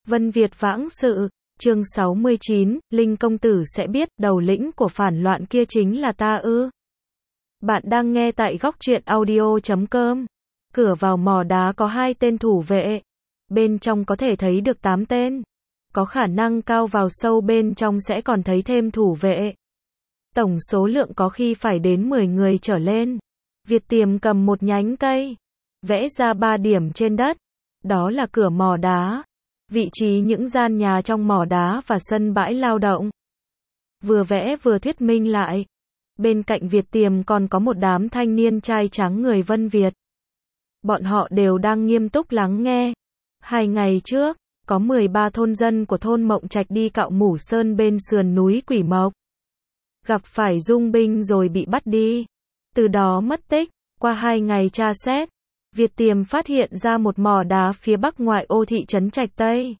Vân Việt vãng sự, chương 69, Linh công tử sẽ biết, đầu lĩnh của phản loạn kia chính là ta ư. Bạn đang nghe tại góc truyện audio.com. Cửa vào mỏ đá có 2 tên thủ vệ. Bên trong có thể thấy được 8 tên. Có khả năng cao vào sâu bên trong sẽ còn thấy thêm thủ vệ. Tổng số lượng có khi phải đến 10 người trở lên. Việt Tiềm cầm một nhánh cây, vẽ ra 3 điểm trên đất. Đó là cửa mỏ đá, vị trí những gian nhà trong mỏ đá và sân bãi lao động. Vừa vẽ vừa thuyết minh lại. Bên cạnh Việt Tiềm còn có một đám thanh niên trai tráng người Vân Việt. Bọn họ đều đang nghiêm túc lắng nghe. 2 ngày trước, có 13 thôn dân của thôn Mộng Trạch đi cạo mủ sơn bên sườn núi Quỷ Mộc. Gặp phải dung binh rồi bị bắt đi. Từ đó mất tích. Qua 2 ngày tra xét, Việt Tiềm phát hiện ra một mỏ đá phía bắc ngoại ô thị trấn Trạch Tây.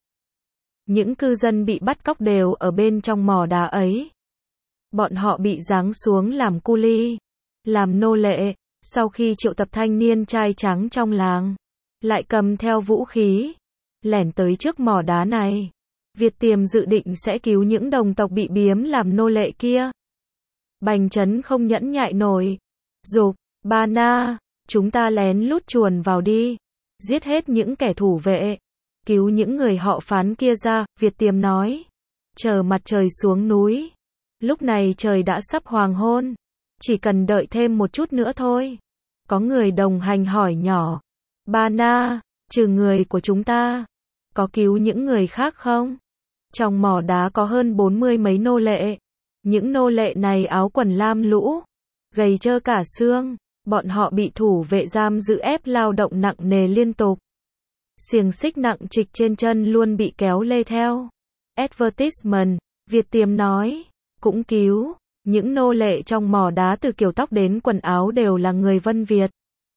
Những cư dân bị bắt cóc đều ở bên trong mỏ đá ấy. Bọn họ bị giáng xuống làm cu li, làm nô lệ, sau khi triệu tập thanh niên trai trắng trong làng, lại cầm theo vũ khí, lẻn tới trước mỏ đá này. Việt Tiềm dự định sẽ cứu những đồng tộc bị biếm làm nô lệ kia. Bành Trấn không nhẫn nhại nổi, giục, Ba Na, chúng ta lén lút chuồn vào đi, giết hết những kẻ thủ vệ, cứu những người họ Phán kia ra. Việt Tiềm nói, chờ mặt trời xuống núi. Lúc này trời đã sắp hoàng hôn, chỉ cần đợi thêm một chút nữa thôi. Có người đồng hành hỏi nhỏ, Ba Na, trừ người của chúng ta, có cứu những người khác không? Trong mỏ đá có hơn 40 mấy nô lệ. Những nô lệ này áo quần lam lũ, gầy trơ cả xương. Bọn họ bị thủ vệ giam giữ ép lao động nặng nề liên tục. Xiềng xích nặng trịch trên chân luôn bị kéo lê theo. Advertisement, Việt Tiềm nói, cũng cứu. Những nô lệ trong mỏ đá từ kiểu tóc đến quần áo đều là người Vân Việt.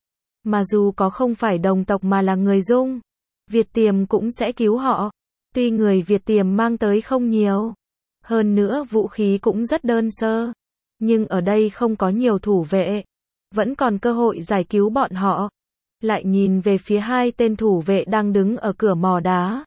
Mà dù có không phải đồng tộc mà là người Dung, Việt Tiềm cũng sẽ cứu họ. Tuy người Việt Tiềm mang tới không nhiều, hơn nữa vũ khí cũng rất đơn sơ, nhưng ở đây không có nhiều thủ vệ, vẫn còn cơ hội giải cứu bọn họ. Lại nhìn về phía 2 tên thủ vệ đang đứng ở cửa mỏ đá.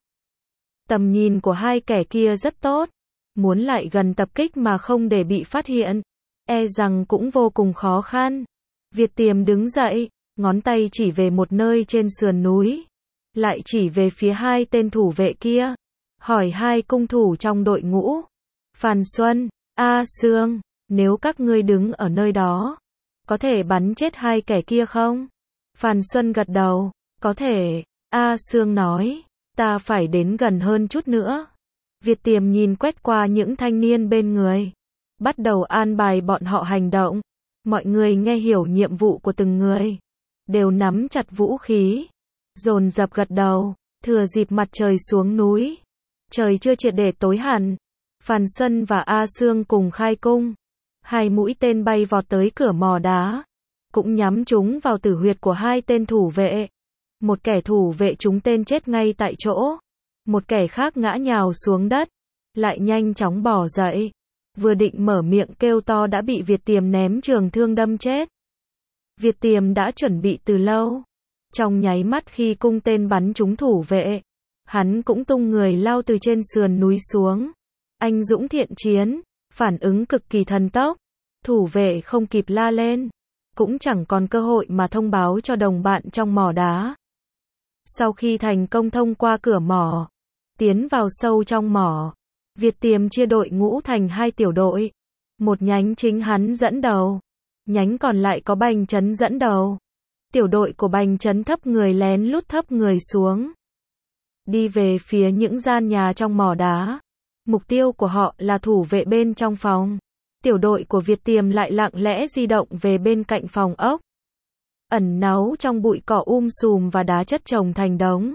Tầm nhìn của 2 kẻ kia rất tốt, muốn lại gần tập kích mà không để bị phát hiện, e rằng cũng vô cùng khó khăn. Việt Tiềm đứng dậy, ngón tay chỉ về một nơi trên sườn núi, lại chỉ về phía 2 tên thủ vệ kia, hỏi 2 cung thủ trong đội ngũ, Phan Xuân, A Sương, nếu các ngươi đứng ở nơi đó, có thể bắn chết 2 kẻ kia không? Phan Xuân gật đầu, có thể. A Sương nói, ta phải đến gần hơn chút nữa. Việt Tiềm nhìn quét qua những thanh niên bên người, bắt đầu an bài bọn họ hành động. Mọi người nghe hiểu nhiệm vụ của từng người, đều nắm chặt vũ khí, dồn dập gật đầu. Thừa dịp mặt trời xuống núi, trời chưa triệt để tối hẳn, Phan Xuân và A Sương cùng khai cung. 2 mũi tên bay vọt tới cửa mỏ đá, cũng nhắm trúng vào tử huyệt của 2 tên thủ vệ. Một kẻ thủ vệ trúng tên chết ngay tại chỗ, một kẻ khác ngã nhào xuống đất, lại nhanh chóng bỏ dậy. Vừa định mở miệng kêu to đã bị Việt Tiềm ném trường thương đâm chết. Việt Tiềm đã chuẩn bị từ lâu. Trong nháy mắt khi cung tên bắn trúng thủ vệ, hắn cũng tung người lao từ trên sườn núi xuống. Anh dũng thiện chiến, phản ứng cực kỳ thần tốc. Thủ vệ không kịp la lên, cũng chẳng còn cơ hội mà thông báo cho đồng bạn trong mỏ đá. Sau khi thành công thông qua cửa mỏ, tiến vào sâu trong mỏ, Việt Tiềm chia đội ngũ thành 2 tiểu đội. Một nhánh chính hắn dẫn đầu, nhánh còn lại có Bành Trấn dẫn đầu. Tiểu đội của Bành Trấn thấp người lén lút thấp người xuống, đi về phía những gian nhà trong mỏ đá. Mục tiêu của họ là thủ vệ bên trong phòng. Tiểu đội của Việt Tiềm lại lặng lẽ di động về bên cạnh phòng ốc, ẩn náu trong bụi cỏ sùm và đá chất chồng thành đống.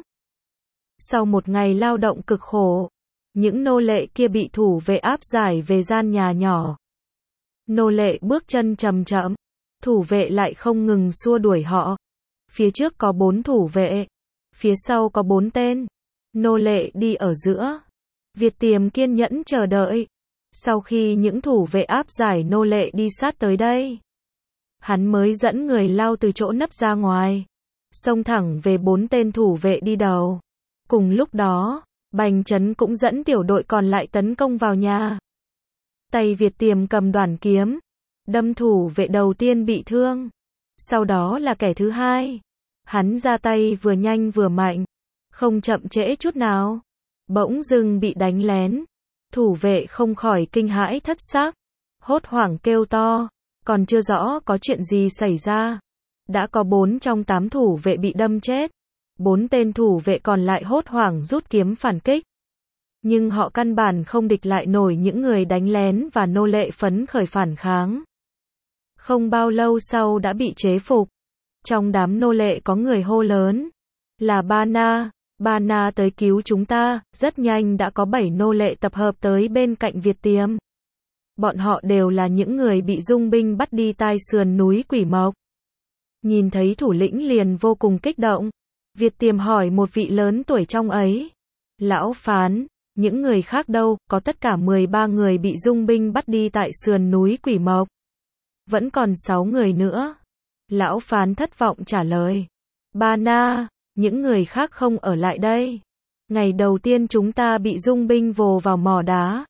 Sau một ngày lao động cực khổ, những nô lệ kia bị thủ vệ áp giải về gian nhà nhỏ. Nô lệ bước chân chậm chậm, thủ vệ lại không ngừng xua đuổi họ. Phía trước có 4 thủ vệ, phía sau có 4 tên, nô lệ đi ở giữa. Việt Tiềm kiên nhẫn chờ đợi. Sau khi những thủ vệ áp giải nô lệ đi sát tới đây, hắn mới dẫn người lao từ chỗ nấp ra ngoài, xông thẳng về 4 tên thủ vệ đi đầu. Cùng lúc đó, Bành Trấn cũng dẫn tiểu đội còn lại tấn công vào nhà. Tay Việt Tiềm cầm đoản kiếm, đâm thủ vệ đầu tiên bị thương. Sau đó là kẻ thứ hai. Hắn ra tay vừa nhanh vừa mạnh, không chậm trễ chút nào. Bỗng dưng bị đánh lén. Thủ vệ không khỏi kinh hãi thất xác, hốt hoảng kêu to, còn chưa rõ có chuyện gì xảy ra. Đã có 4 trong 8 thủ vệ bị đâm chết. 4 tên thủ vệ còn lại hốt hoảng rút kiếm phản kích. Nhưng họ căn bản không địch lại nổi những người đánh lén và nô lệ phấn khởi phản kháng. Không bao lâu sau đã bị chế phục. Trong đám nô lệ có người hô lớn, là Ba Na tới cứu chúng ta. Rất nhanh đã có 7 nô lệ tập hợp tới bên cạnh Việt Tiềm. Bọn họ đều là những người bị Dung binh bắt đi tai sườn núi Quỷ Mộc. Nhìn thấy thủ lĩnh liền vô cùng kích động. Việt Tiềm hỏi một vị lớn tuổi trong ấy, lão phán, những người khác đâu? Có tất cả 13 người bị Dung binh bắt đi tại sườn núi Quỷ Mộc. Vẫn còn 6 người nữa. Lão phán thất vọng trả lời, Ba Na, những người khác không ở lại đây. Ngày đầu tiên chúng ta bị Dung binh vồ vào mỏ đá.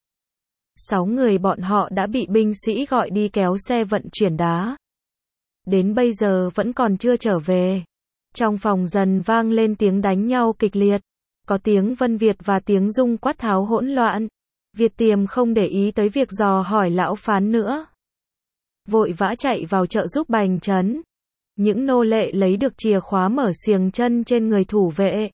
6 người bọn họ đã bị binh sĩ gọi đi kéo xe vận chuyển đá. Đến bây giờ vẫn còn chưa trở về. Trong phòng dần vang lên tiếng đánh nhau kịch liệt. Có tiếng Vân Việt và tiếng Dung quát tháo hỗn loạn. Việt Tiềm không để ý tới việc dò hỏi lão phán nữa. Vội vã chạy vào trợ giúp Bành Trấn. Những nô lệ lấy được chìa khóa mở xiềng chân trên người thủ vệ.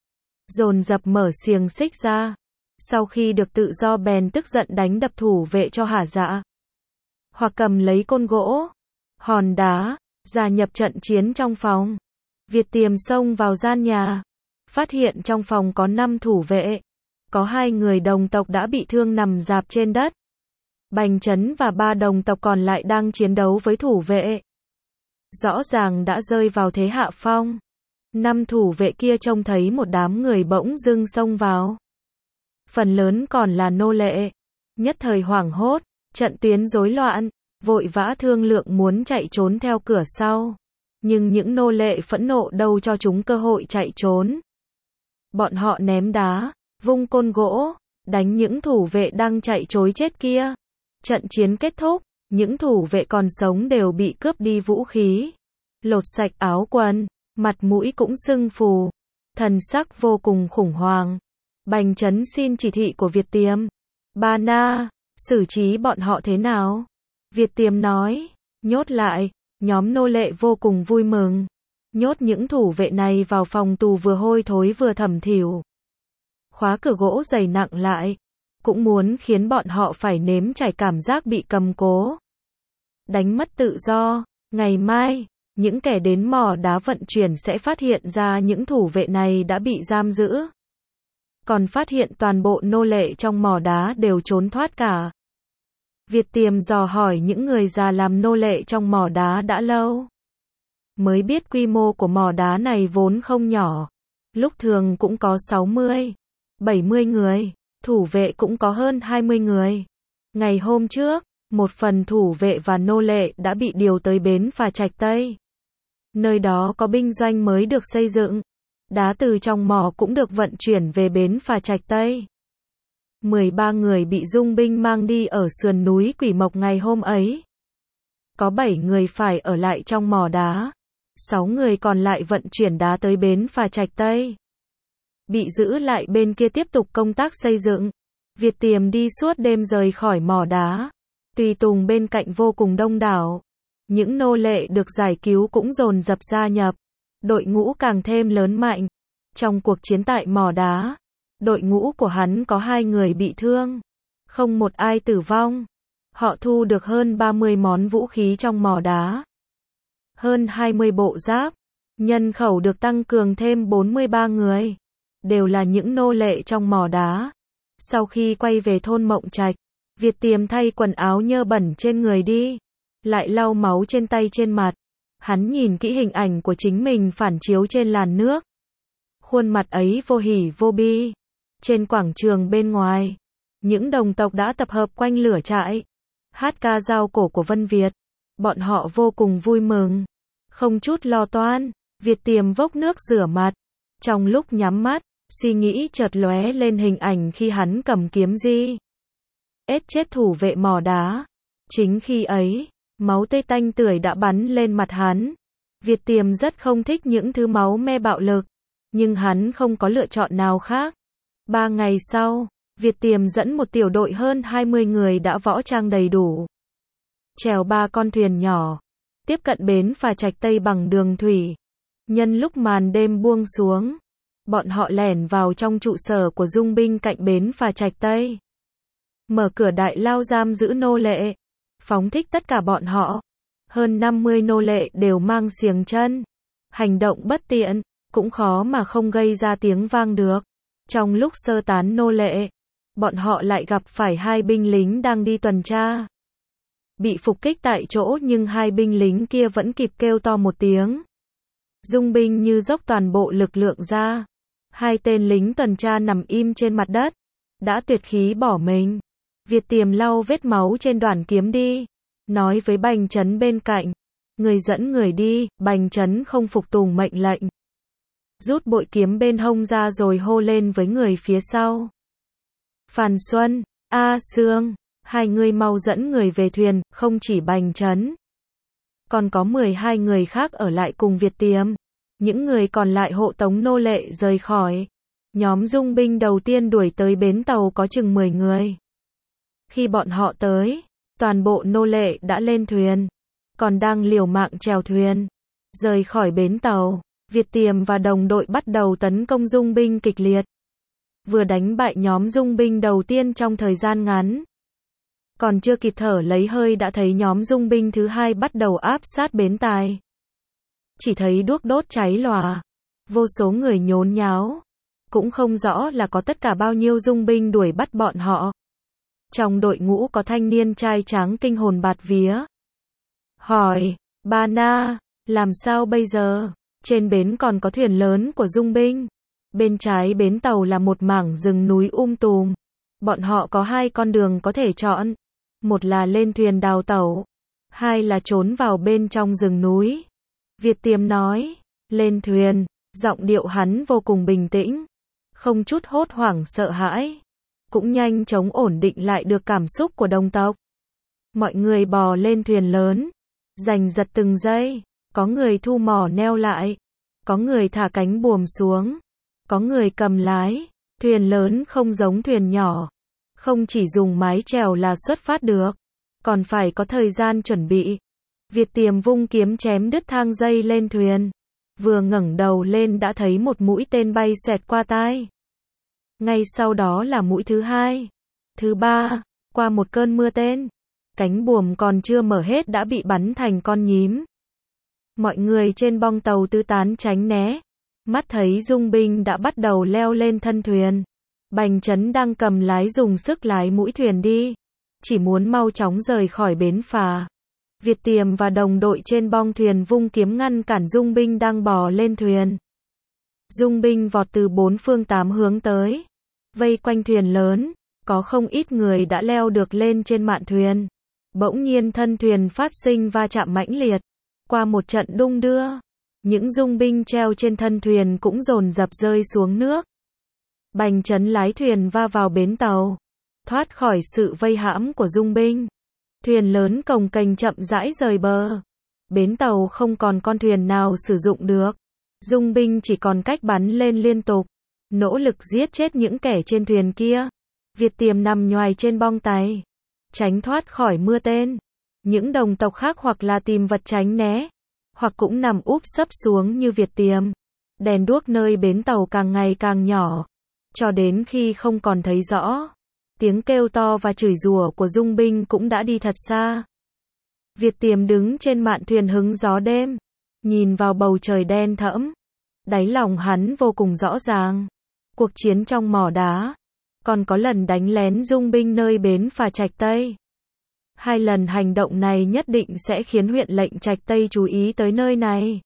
Dồn dập mở xiềng xích ra. Sau khi được tự do bèn tức giận đánh đập thủ vệ cho hả dạ. Hoặc cầm lấy côn gỗ, hòn đá, gia nhập trận chiến trong phòng. Việt Tiềm xông vào gian nhà. Phát hiện trong phòng có 5 thủ vệ. Có 2 người đồng tộc đã bị thương nằm rạp trên đất. Bành Trấn và 3 đồng tộc còn lại đang chiến đấu với thủ vệ. Rõ ràng đã rơi vào thế hạ phong. 5 thủ vệ kia trông thấy một đám người bỗng dưng xông vào. Phần lớn còn là nô lệ. Nhất thời hoảng hốt, trận tuyến rối loạn, vội vã thương lượng muốn chạy trốn theo cửa sau. Nhưng những nô lệ phẫn nộ đâu cho chúng cơ hội chạy trốn. Bọn họ ném đá, vung côn gỗ, đánh những thủ vệ đang chạy trối chết kia. Trận chiến kết thúc, những thủ vệ còn sống đều bị cướp đi vũ khí, lột sạch áo quần, mặt mũi cũng sưng phù, thần sắc vô cùng khủng hoảng. Bành Trấn xin chỉ thị của Việt Tiềm. Ba Na, xử trí bọn họ thế nào? Việt Tiềm nói, nhốt lại. Nhóm nô lệ vô cùng vui mừng. Nhốt những thủ vệ này vào phòng tù vừa hôi thối vừa thẩm thỉu. Khóa cửa gỗ dày nặng lại. Cũng muốn khiến bọn họ phải nếm trải cảm giác bị cầm cố. Đánh mất tự do. Ngày mai, những kẻ đến mỏ đá vận chuyển sẽ phát hiện ra những thủ vệ này đã bị giam giữ. Còn phát hiện toàn bộ nô lệ trong mỏ đá đều trốn thoát cả. Việt Tiềm dò hỏi những người già làm nô lệ trong mỏ đá đã lâu. Mới biết quy mô của mỏ đá này vốn không nhỏ. Lúc thường cũng có 60, 70 người. Thủ vệ cũng có hơn 20 người. Ngày hôm trước, một phần thủ vệ và nô lệ đã bị điều tới bến phà Trạch Tây. Nơi đó có binh doanh mới được xây dựng. Đá từ trong mỏ cũng được vận chuyển về bến phà Trạch Tây. 13 người bị Dung binh mang đi ở sườn núi Quỷ Mộc ngày hôm ấy. Có 7 người phải ở lại trong mỏ đá. 6 người còn lại vận chuyển đá tới bến phà Trạch Tây. Bị giữ lại bên kia tiếp tục công tác xây dựng. Việt Tiềm đi suốt đêm rời khỏi mỏ đá. Tùy tùng bên cạnh vô cùng đông đảo. Những nô lệ được giải cứu cũng dồn dập gia nhập. Đội ngũ càng thêm lớn mạnh. Trong cuộc chiến tại mỏ đá, đội ngũ của hắn có 2 người bị thương. Không một ai tử vong. Họ thu được hơn 30 món vũ khí trong mỏ đá. Hơn 20 bộ giáp. Nhân khẩu được tăng cường thêm 43 người. Đều là những nô lệ trong mỏ đá. Sau khi quay về thôn Mộng Trạch, Việt Tiềm thay quần áo nhơ bẩn trên người đi. Lại lau máu trên tay trên mặt. Hắn nhìn kỹ hình ảnh của chính mình phản chiếu trên làn nước. Khuôn mặt ấy vô hỉ vô bi. Trên quảng trường bên ngoài, những đồng tộc đã tập hợp quanh lửa trại. Hát ca dao cổ của Vân Việt. Bọn họ vô cùng vui mừng. Không chút lo toan, Việt Tiềm vốc nước rửa mặt. Trong lúc nhắm mắt, Suy nghĩ chợt lóe lên hình ảnh khi hắn cầm kiếm ết chết thủ vệ mỏ đá. Chính khi ấy, máu tươi tanh tưởi đã bắn lên mặt hắn. Việt Tiềm rất không thích những thứ máu me bạo lực, nhưng hắn không có lựa chọn nào khác. 3 ngày sau, Việt Tiềm dẫn một tiểu đội hơn 20 người đã võ trang đầy đủ, chèo 3 con thuyền nhỏ, tiếp cận bến phà Trạch Tây bằng đường thủy. Nhân lúc màn đêm buông xuống, bọn họ lẻn vào trong trụ sở của Dung binh cạnh bến phà Trạch Tây. Mở cửa đại lao giam giữ nô lệ, phóng thích tất cả bọn họ. Hơn 50 nô lệ đều mang xiềng chân. Hành động bất tiện, cũng khó mà không gây ra tiếng vang được. Trong lúc sơ tán nô lệ, bọn họ lại gặp phải 2 binh lính đang đi tuần tra. Bị phục kích tại chỗ nhưng 2 binh lính kia vẫn kịp kêu to một tiếng. Dung binh như dốc toàn bộ lực lượng ra. 2 tên lính tuần tra nằm im trên mặt đất, đã tuyệt khí bỏ mình. Việt Tiềm lau vết máu trên đoản kiếm đi, nói với Bành Trấn bên cạnh, người dẫn người đi. Bành Trấn không phục tùng mệnh lệnh, rút bội kiếm bên hông ra rồi hô lên với người phía sau. Phàn Xuân, A Sương, 2 người mau dẫn người về thuyền. Không chỉ Bành Trấn, còn có 12 người khác ở lại cùng Việt Tiềm. Những người còn lại hộ tống nô lệ rời khỏi. Nhóm Dung binh đầu tiên đuổi tới bến tàu có chừng 10 người. Khi bọn họ tới, toàn bộ nô lệ đã lên thuyền, còn đang liều mạng chèo thuyền rời khỏi bến tàu. Việt Tiềm và đồng đội bắt đầu tấn công Dung binh kịch liệt. Vừa đánh bại nhóm Dung binh đầu tiên trong thời gian ngắn, còn chưa kịp thở lấy hơi đã thấy nhóm Dung binh thứ 2 bắt đầu áp sát bến tài. Chỉ thấy đuốc đốt cháy lòa, vô số người nhốn nháo, cũng không rõ là có tất cả bao nhiêu Dung binh đuổi bắt bọn họ. Trong đội ngũ có thanh niên trai tráng kinh hồn bạt vía. Hỏi, bà Na, làm sao bây giờ? Trên bến còn có thuyền lớn của Dung binh. Bên trái bến tàu là một mảng rừng núi tùm. Bọn họ có 2 con đường có thể chọn. Một là lên thuyền đào tẩu, 2 là trốn vào bên trong rừng núi. Việt Tiềm nói, lên thuyền. Giọng điệu hắn vô cùng bình tĩnh, không chút hốt hoảng sợ hãi, cũng nhanh chóng ổn định lại được cảm xúc của đồng tộc. Mọi người bò lên thuyền lớn, giành giật từng giây. Có người thu mỏ neo lại, có người thả cánh buồm xuống, có người cầm lái. Thuyền lớn không giống thuyền nhỏ, không chỉ dùng mái chèo là xuất phát được, còn phải có thời gian chuẩn bị. Việt Tiềm vung kiếm chém đứt thang dây lên thuyền, vừa ngẩng đầu lên đã thấy một mũi tên bay xoẹt qua tai. Ngay sau đó là mũi thứ 2, thứ 3, qua một cơn mưa tên. Cánh buồm còn chưa mở hết đã bị bắn thành con nhím. Mọi người trên bong tàu tứ tán tránh né. Mắt thấy Dung binh đã bắt đầu leo lên thân thuyền. Bành Trấn đang cầm lái dùng sức lái mũi thuyền đi, chỉ muốn mau chóng rời khỏi bến phà. Việt Tiềm và đồng đội trên bong thuyền vung kiếm ngăn cản Dung binh đang bò lên thuyền. Dung binh vọt từ 4 phương 8 hướng tới, vây quanh thuyền lớn, có không ít người đã leo được lên trên mạn thuyền. Bỗng nhiên thân thuyền phát sinh va chạm mãnh liệt. Qua một trận đung đưa, những Dung binh treo trên thân thuyền cũng dồn dập rơi xuống nước. Bành Trấn lái thuyền va vào bến tàu, thoát khỏi sự vây hãm của Dung binh. Thuyền lớn cồng kềnh chậm rãi rời bờ. Bến tàu không còn con thuyền nào sử dụng được. Dung binh chỉ còn cách bắn lên liên tục, nỗ lực giết chết những kẻ trên thuyền kia. Việt Tiềm nằm nhoài trên bong tay, tránh thoát khỏi mưa tên. Những đồng tộc khác hoặc là tìm vật tránh né, hoặc cũng nằm úp sấp xuống như Việt Tiềm. Đèn đuốc nơi bến tàu càng ngày càng nhỏ, cho đến khi không còn thấy rõ. Tiếng kêu to và chửi rủa của Dung binh cũng đã đi thật xa. Việt Tiềm đứng trên mạn thuyền hứng gió đêm, nhìn vào bầu trời đen thẫm. Đáy lòng hắn vô cùng rõ ràng. Cuộc chiến trong mỏ đá, còn có lần đánh lén Dung binh nơi bến phà Trạch Tây. 2 lần hành động này nhất định sẽ khiến huyện lệnh Trạch Tây chú ý tới nơi này.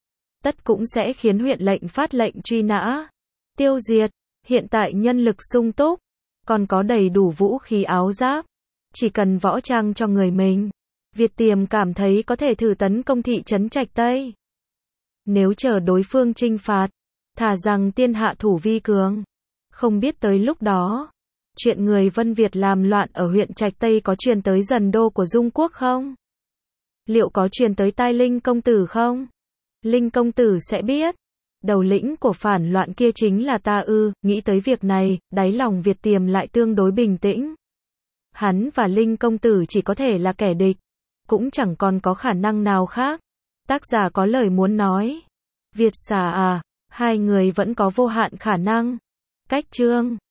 Tất cũng sẽ khiến huyện lệnh phát lệnh truy nã, tiêu diệt. Hiện tại nhân lực sung túc, còn có đầy đủ vũ khí áo giáp, chỉ cần võ trang cho người mình. Việt Tiềm cảm thấy có thể thử tấn công thị trấn Trạch Tây. Nếu chờ đối phương trinh phạt, thà rằng tiên hạ thủ vi cường. Không biết tới lúc đó, chuyện người Vân Việt làm loạn ở huyện Trạch Tây có truyền tới dần đô của Dung Quốc không? Liệu có truyền tới tai Linh công tử không? Linh công tử sẽ biết. Đầu lĩnh của phản loạn kia chính là ta ư? Nghĩ tới việc này, đáy lòng Việt Tiềm lại tương đối bình tĩnh. Hắn và Linh công tử chỉ có thể là kẻ địch, cũng chẳng còn có khả năng nào khác. Tác giả có lời muốn nói. Việt xà à, hai người vẫn có vô hạn khả năng. Cách chương